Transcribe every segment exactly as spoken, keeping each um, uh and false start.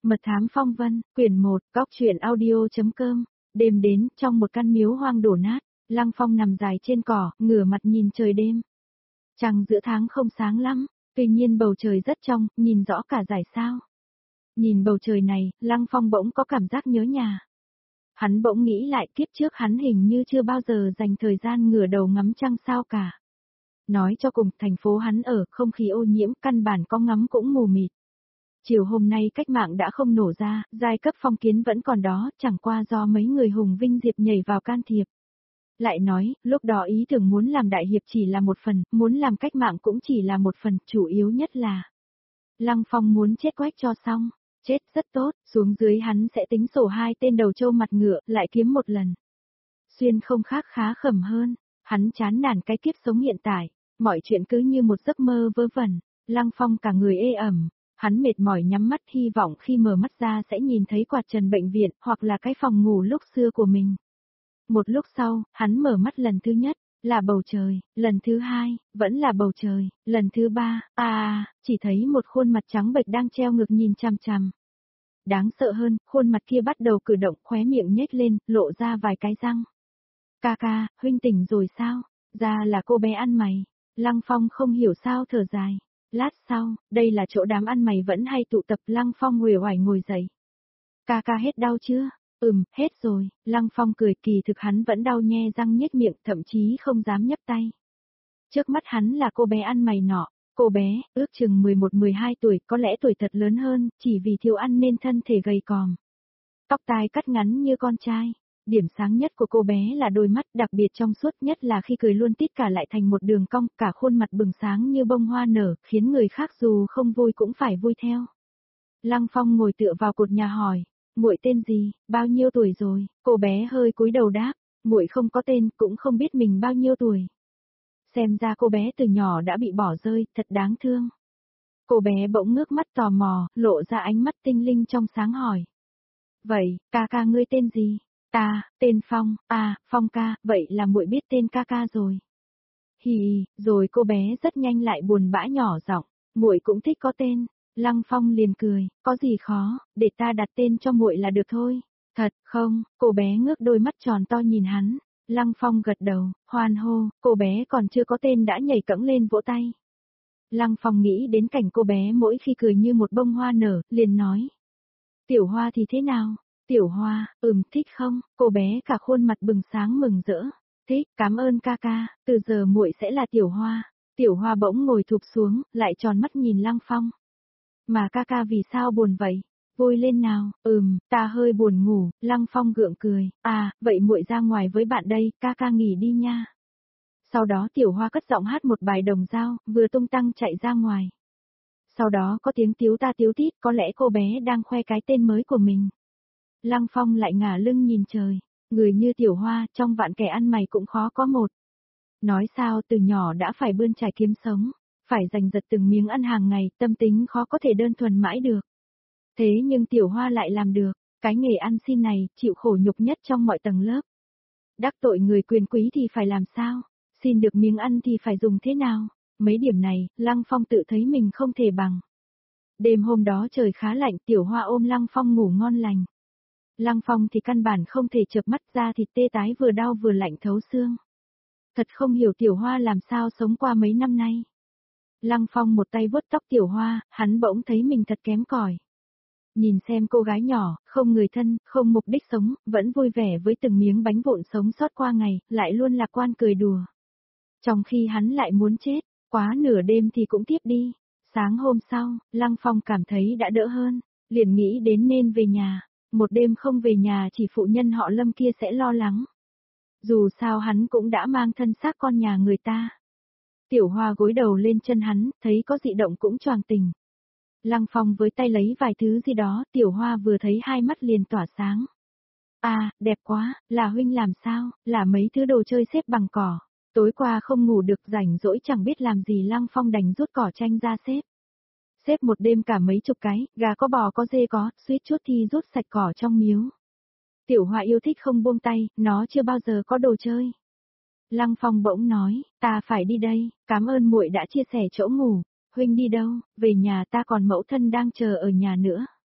Mật thám phong vân, quyển một, góc truyện audio.com, đêm đến, trong một căn miếu hoang đổ nát, Lăng Phong nằm dài trên cỏ, ngửa mặt nhìn trời đêm. Trăng giữa tháng không sáng lắm, tuy nhiên bầu trời rất trong, nhìn rõ cả dải sao. Nhìn bầu trời này, Lăng Phong bỗng có cảm giác nhớ nhà. Hắn bỗng nghĩ lại kiếp trước hắn hình như chưa bao giờ dành thời gian ngửa đầu ngắm trăng sao cả. Nói cho cùng, thành phố hắn ở, không khí ô nhiễm, căn bản có ngắm cũng mù mịt. Chiều hôm nay cách mạng đã không nổ ra, giai cấp phong kiến vẫn còn đó, chẳng qua do mấy người hùng vinh diệp nhảy vào can thiệp. Lại nói, lúc đó ý tưởng muốn làm đại hiệp chỉ là một phần, muốn làm cách mạng cũng chỉ là một phần, chủ yếu nhất là Lăng Phong muốn chết quách cho xong, chết rất tốt, xuống dưới hắn sẽ tính sổ hai tên đầu trâu mặt ngựa, lại kiếm một lần. Xuyên không khác khá khẩm hơn, hắn chán nản cái kiếp sống hiện tại, mọi chuyện cứ như một giấc mơ vớ vẩn, Lăng Phong cả người ê ẩm. Hắn mệt mỏi nhắm mắt hy vọng khi mở mắt ra sẽ nhìn thấy quạt trần bệnh viện hoặc là cái phòng ngủ lúc xưa của mình. Một lúc sau, hắn mở mắt lần thứ nhất, là bầu trời, lần thứ hai, vẫn là bầu trời, lần thứ ba, à, chỉ thấy một khuôn mặt trắng bệch đang treo ngược nhìn chằm chằm. Đáng sợ hơn, khuôn mặt kia bắt đầu cử động, khóe miệng nhếch lên, lộ ra vài cái răng. Ca ca, huynh tỉnh rồi sao? Ra là cô bé ăn mày. Lăng Phong không hiểu sao thở dài. Lát sau, đây là chỗ đám ăn mày vẫn hay tụ tập. Lăng Phong uể oải ngồi dậy. Ca ca hết đau chưa? Ừm, hết rồi. Lăng Phong cười, kỳ thực hắn vẫn đau nhe răng nhếch miệng, thậm chí không dám nhấc tay. Trước mắt hắn là cô bé ăn mày nọ. Cô bé, ước chừng mười một mười hai tuổi, có lẽ tuổi thật lớn hơn, chỉ vì thiếu ăn nên thân thể gầy còm. Tóc tai cắt ngắn như con trai. Điểm sáng nhất của cô bé là đôi mắt, đặc biệt trong suốt, nhất là khi cười luôn tít cả lại thành một đường cong, cả khuôn mặt bừng sáng như bông hoa nở, khiến người khác dù không vui cũng phải vui theo. Lăng Phong ngồi tựa vào cột nhà hỏi, muội tên gì, bao nhiêu tuổi rồi? Cô bé hơi cúi đầu đáp, muội không có tên, cũng không biết mình bao nhiêu tuổi. Xem ra cô bé từ nhỏ đã bị bỏ rơi, thật đáng thương. Cô bé bỗng ngước mắt tò mò, lộ ra ánh mắt tinh linh trong sáng hỏi. Vậy, ca ca ngươi tên gì? Ta, tên Phong, à, Phong ca, vậy là muội biết tên ca ca rồi. Hì hì, rồi cô bé rất nhanh lại buồn bã nhỏ giọng, muội cũng thích có tên. Lăng Phong liền cười, có gì khó, để ta đặt tên cho muội là được thôi. Thật không? Cô bé ngước đôi mắt tròn to nhìn hắn. Lăng Phong gật đầu, hoan hô, cô bé còn chưa có tên đã nhảy cẫng lên vỗ tay. Lăng Phong nghĩ đến cảnh cô bé mỗi khi cười như một bông hoa nở, liền nói. Tiểu Hoa thì thế nào? Tiểu Hoa, ừm, thích không? Cô bé cả khuôn mặt bừng sáng mừng rỡ. Thích, cảm ơn ca ca, từ giờ muội sẽ là Tiểu Hoa. Tiểu Hoa bỗng ngồi thụp xuống, lại tròn mắt nhìn Lăng Phong. Mà ca ca vì sao buồn vậy? Vui lên nào, ừm, ta hơi buồn ngủ, Lăng Phong gượng cười, à, vậy muội ra ngoài với bạn đây, ca ca nghỉ đi nha. Sau đó Tiểu Hoa cất giọng hát một bài đồng dao, vừa tung tăng chạy ra ngoài. Sau đó có tiếng tíu ta tíu tít, có lẽ cô bé đang khoe cái tên mới của mình. Lăng Phong lại ngả lưng nhìn trời, người như Tiểu Hoa, trong vạn kẻ ăn mày cũng khó có một. Nói sao từ nhỏ đã phải bươn trải kiếm sống, phải giành giật từng miếng ăn hàng ngày, tâm tính khó có thể đơn thuần mãi được. Thế nhưng Tiểu Hoa lại làm được, cái nghề ăn xin này, chịu khổ nhục nhất trong mọi tầng lớp. Đắc tội người quyền quý thì phải làm sao, xin được miếng ăn thì phải dùng thế nào, mấy điểm này, Lăng Phong tự thấy mình không thể bằng. Đêm hôm đó trời khá lạnh, Tiểu Hoa ôm Lăng Phong ngủ ngon lành. Lăng Phong thì căn bản không thể chợp mắt ra, thịt tê tái vừa đau vừa lạnh thấu xương. Thật không hiểu Tiểu Hoa làm sao sống qua mấy năm nay. Lăng Phong một tay vuốt tóc Tiểu Hoa, hắn bỗng thấy mình thật kém cỏi. Nhìn xem cô gái nhỏ, không người thân, không mục đích sống, vẫn vui vẻ với từng miếng bánh vụn sống sót qua ngày, lại luôn lạc quan cười đùa. Trong khi hắn lại muốn chết, quá nửa đêm thì cũng tiếp đi. Sáng hôm sau, Lăng Phong cảm thấy đã đỡ hơn, liền nghĩ đến nên về nhà. Một đêm không về nhà chỉ phụ nhân họ Lâm kia sẽ lo lắng. Dù sao hắn cũng đã mang thân xác con nhà người ta. Tiểu Hoa gối đầu lên chân hắn, thấy có dị động cũng choàng tỉnh. Lăng Phong với tay lấy vài thứ gì đó, Tiểu Hoa vừa thấy hai mắt liền tỏa sáng. À, đẹp quá, là huynh làm sao, là mấy thứ đồ chơi xếp bằng cỏ. Tối qua không ngủ được, rảnh rỗi chẳng biết làm gì, Lăng Phong đành rút cỏ tranh ra xếp. Xếp một đêm cả mấy chục cái, gà có bò có dê có, suýt chút thì rút sạch cỏ trong miếu. Tiểu Hoa yêu thích không buông tay, nó chưa bao giờ có đồ chơi. Lăng Phong bỗng nói, ta phải đi đây, cảm ơn muội đã chia sẻ chỗ ngủ. Huynh đi đâu? Về nhà, ta còn mẫu thân đang chờ ở nhà nữa.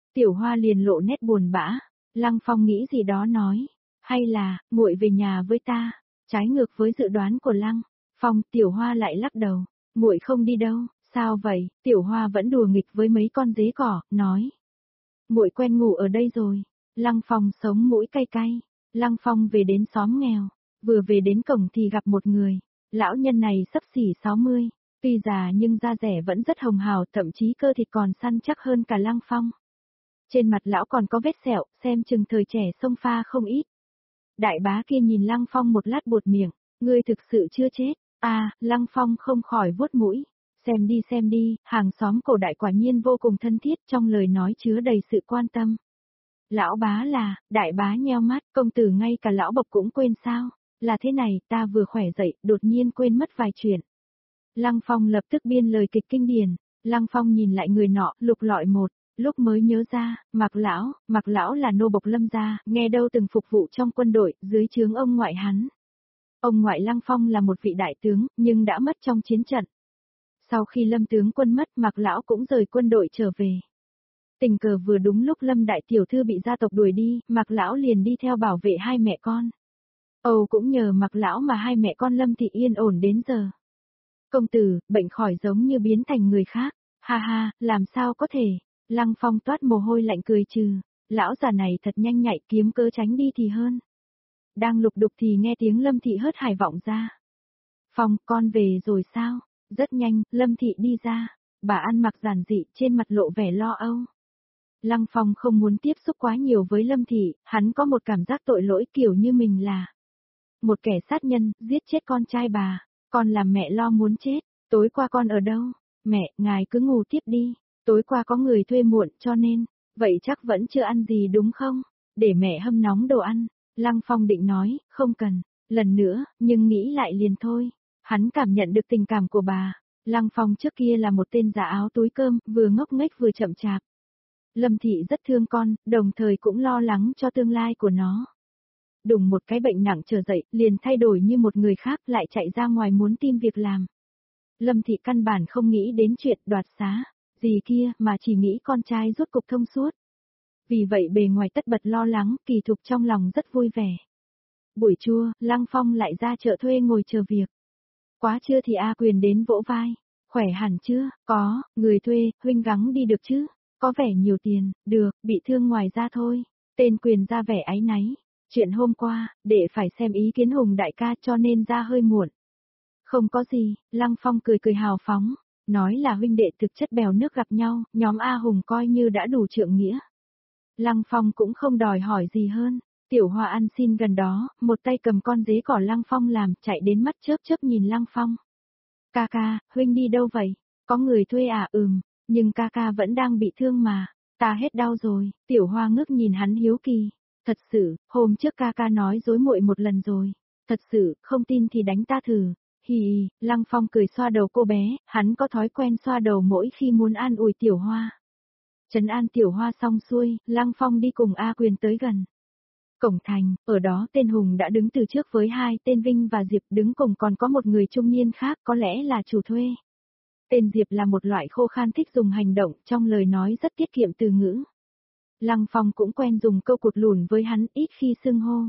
Tiểu Hoa liền lộ nét buồn bã. Lăng Phong nghĩ gì đó nói, hay là, muội về nhà với ta, trái ngược với dự đoán của Lăng Phong, Tiểu Hoa lại lắc đầu, muội không đi đâu, sao vậy? Tiểu Hoa vẫn đùa nghịch với mấy con dế cỏ, nói, muội quen ngủ ở đây rồi. Lăng Phong sống mũi cay cay. Lăng Phong về đến xóm nghèo, vừa về đến cổng thì gặp một người, lão nhân này xấp xỉ sáu mươi, tuy già nhưng da dẻ vẫn rất hồng hào, thậm chí cơ thịt còn săn chắc hơn cả Lăng Phong. Trên mặt lão còn có vết sẹo, xem chừng thời trẻ xông pha không ít. Đại bá kia nhìn Lăng Phong một lát buột miệng, ngươi thực sự chưa chết. À, Lăng Phong không khỏi vuốt mũi. Xem đi xem đi, hàng xóm cổ đại quả nhiên vô cùng thân thiết, trong lời nói chứa đầy sự quan tâm. Lão bá là, đại bá nheo mắt, công tử ngay cả lão bộc cũng quên sao? Là thế này, ta vừa khỏe dậy, đột nhiên quên mất vài chuyện. Lăng Phong lập tức biên lời kịch kinh điển. Lăng Phong nhìn lại người nọ, lục lọi một, lúc mới nhớ ra, Mạc lão, Mạc lão là nô bộc Lâm gia, nghe đâu từng phục vụ trong quân đội, dưới trướng ông ngoại hắn. Ông ngoại Lăng Phong là một vị đại tướng, nhưng đã mất trong chiến trận. Sau khi Lâm tướng quân mất, Mạc lão cũng rời quân đội trở về. Tình cờ vừa đúng lúc Lâm đại tiểu thư bị gia tộc đuổi đi, Mạc lão liền đi theo bảo vệ hai mẹ con. Âu cũng nhờ Mạc lão mà hai mẹ con Lâm thị yên ổn đến giờ. Công tử, bệnh khỏi giống như biến thành người khác. Ha ha, làm sao có thể? Lăng Phong toát mồ hôi lạnh cười trừ. Lão già này thật nhanh nhạy, kiếm cớ tránh đi thì hơn. Đang lục đục thì nghe tiếng Lâm thị hớt hải vọng ra. Phong, con về rồi sao? Rất nhanh, Lâm thị đi ra. Bà ăn mặc giản dị, trên mặt lộ vẻ lo âu. Lăng Phong không muốn tiếp xúc quá nhiều với Lâm thị, hắn có một cảm giác tội lỗi kiểu như mình là một kẻ sát nhân, giết chết con trai bà. Con làm mẹ lo muốn chết. Tối qua con ở đâu? Mẹ, ngài cứ ngủ tiếp đi. Tối qua có người thuê muộn cho nên, vậy chắc vẫn chưa ăn gì đúng không? Để mẹ hâm nóng đồ ăn. Lăng Phong định nói, không cần, lần nữa, nhưng nghĩ lại liền thôi. Hắn cảm nhận được tình cảm của bà. Lăng Phong trước kia là một tên giả áo túi cơm, vừa ngốc nghếch vừa chậm chạp. Lâm thị rất thương con, đồng thời cũng lo lắng cho tương lai của nó. Đùng một cái bệnh nặng trở dậy, liền thay đổi như một người khác, lại chạy ra ngoài muốn tìm việc làm. Lâm thị căn bản không nghĩ đến chuyện đoạt xá, gì kia, mà chỉ nghĩ con trai rốt cục thông suốt. Vì vậy bề ngoài tất bật lo lắng, kỳ thực trong lòng rất vui vẻ. Buổi trưa, Lăng Phong lại ra chợ thuê ngồi chờ việc. Quá trưa thì A Quyền đến vỗ vai. Khỏe hẳn chưa? Có, người thuê, huynh gắng đi được chứ? Có vẻ nhiều tiền, được, bị thương ngoài ra thôi. Tên Quyền ra vẻ áy náy. Chuyện hôm qua, để phải xem ý kiến Hùng đại ca cho nên ra hơi muộn. Không có gì, Lăng Phong cười cười hào phóng. Nói là huynh đệ thực chất bèo nước gặp nhau, nhóm A Hùng coi như đã đủ trượng nghĩa. Lăng Phong cũng không đòi hỏi gì hơn. Tiểu Hoa ăn xin gần đó, một tay cầm con dế cỏ Lăng Phong làm, chạy đến mắt chớp chớp nhìn Lăng Phong. Ca ca, huynh đi đâu vậy? Có người thuê à? Ừm, nhưng ca ca vẫn đang bị thương mà. Ta hết đau rồi. Tiểu Hoa ngước nhìn hắn hiếu kỳ. Thật sự, hôm trước ca ca nói dối muội một lần rồi. Thật sự, không tin thì đánh ta thử. Hì hì, Lăng Phong cười xoa đầu cô bé, hắn có thói quen xoa đầu mỗi khi muốn an ủi Tiểu Hoa. Trấn an Tiểu Hoa xong xuôi, Lăng Phong đi cùng A Quyền tới gần. Cổng thành, ở đó tên Hùng đã đứng từ trước với hai tên Vinh và Diệp, đứng cùng còn có một người trung niên khác, có lẽ là chủ thuê. Tên Diệp là một loại khô khan thích dùng hành động, trong lời nói rất tiết kiệm từ ngữ. Lăng Phong cũng quen dùng câu cụt lùn với hắn, ít khi xưng hô.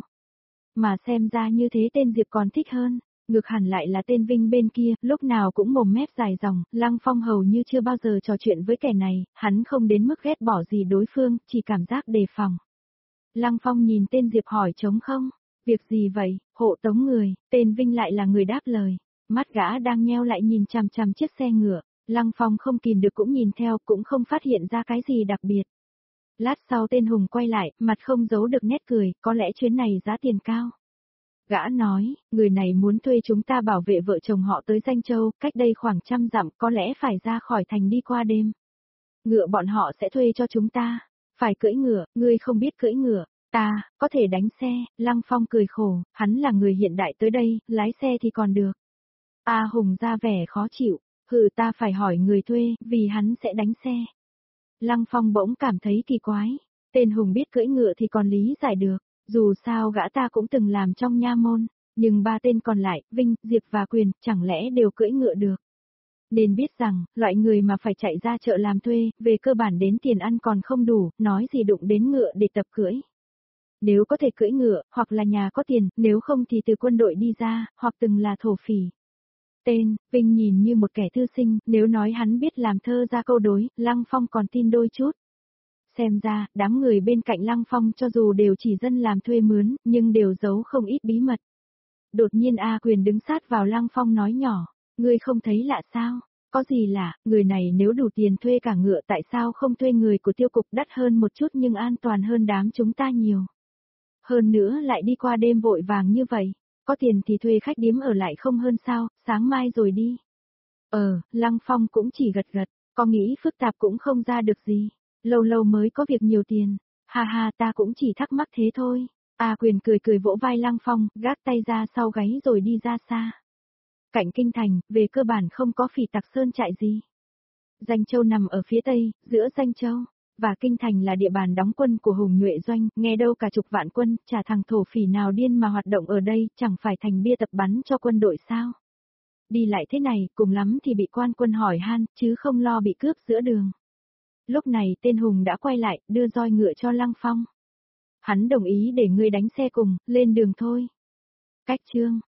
Mà xem ra như thế tên Diệp còn thích hơn. Ngược hẳn lại là tên Vinh bên kia, lúc nào cũng mồm mép dài dòng, Lăng Phong hầu như chưa bao giờ trò chuyện với kẻ này, hắn không đến mức ghét bỏ gì đối phương, chỉ cảm giác đề phòng. Lăng Phong nhìn tên Diệp hỏi trống không? Việc gì vậy? Hộ tống người, tên Vinh lại là người đáp lời. Mắt gã đang nheo lại nhìn chằm chằm chiếc xe ngựa, Lăng Phong không kìm được cũng nhìn theo, cũng không phát hiện ra cái gì đặc biệt. Lát sau tên Hùng quay lại, mặt không giấu được nét cười, có lẽ chuyến này giá tiền cao. Gã nói, người này muốn thuê chúng ta bảo vệ vợ chồng họ tới Danh Châu, cách đây khoảng trăm dặm, có lẽ phải ra khỏi thành đi qua đêm. Ngựa bọn họ sẽ thuê cho chúng ta. Phải cưỡi ngựa, ngươi không biết cưỡi ngựa. Ta, có thể đánh xe. Lăng Phong cười khổ, hắn là người hiện đại tới đây, lái xe thì còn được. A Hùng ra vẻ khó chịu, hừ ta phải hỏi người thuê, vì hắn sẽ đánh xe. Lăng Phong bỗng cảm thấy kỳ quái. Tên Hùng biết cưỡi ngựa thì còn lý giải được. Dù sao gã ta cũng từng làm trong nha môn, nhưng ba tên còn lại, Vinh, Diệp và Quyền, chẳng lẽ đều cưỡi ngựa được. Nên biết rằng, loại người mà phải chạy ra chợ làm thuê, về cơ bản đến tiền ăn còn không đủ, nói gì đụng đến ngựa để tập cưỡi. Nếu có thể cưỡi ngựa, hoặc là nhà có tiền, nếu không thì từ quân đội đi ra, hoặc từng là thổ phỉ. Tên, Vinh nhìn như một kẻ thư sinh, nếu nói hắn biết làm thơ ra câu đối, Lăng Phong còn tin đôi chút. Xem ra, đám người bên cạnh Lăng Phong cho dù đều chỉ dân làm thuê mướn, nhưng đều giấu không ít bí mật. Đột nhiên A Quyền đứng sát vào Lăng Phong nói nhỏ, ngươi không thấy lạ sao? Có gì lạ, người này nếu đủ tiền thuê cả ngựa tại sao không thuê người của tiêu cục đắt hơn một chút nhưng an toàn hơn đám chúng ta nhiều. Hơn nữa lại đi qua đêm vội vàng như vậy, có tiền thì thuê khách điếm ở lại không hơn sao, sáng mai rồi đi. Ờ, Lăng Phong cũng chỉ gật gật, có nghĩ phức tạp cũng không ra được gì, lâu lâu mới có việc nhiều tiền, ha ha ta cũng chỉ thắc mắc thế thôi. A Quyền cười cười vỗ vai Lăng Phong, gác tay ra sau gáy rồi đi ra xa. Cạnh kinh thành, về cơ bản không có phỉ tặc sơn trại gì. Danh Châu nằm ở phía tây, giữa Danh Châu, và kinh thành là địa bàn đóng quân của Hùng Nhuệ Doanh, nghe đâu cả chục vạn quân, chả thằng thổ phỉ nào điên mà hoạt động ở đây, chẳng phải thành bia tập bắn cho quân đội sao. Đi lại thế này, cùng lắm thì bị quan quân hỏi han, chứ không lo bị cướp giữa đường. Lúc này tên Hùng đã quay lại, đưa roi ngựa cho Lăng Phong. Hắn đồng ý để ngươi đánh xe cùng, lên đường thôi. Cách chương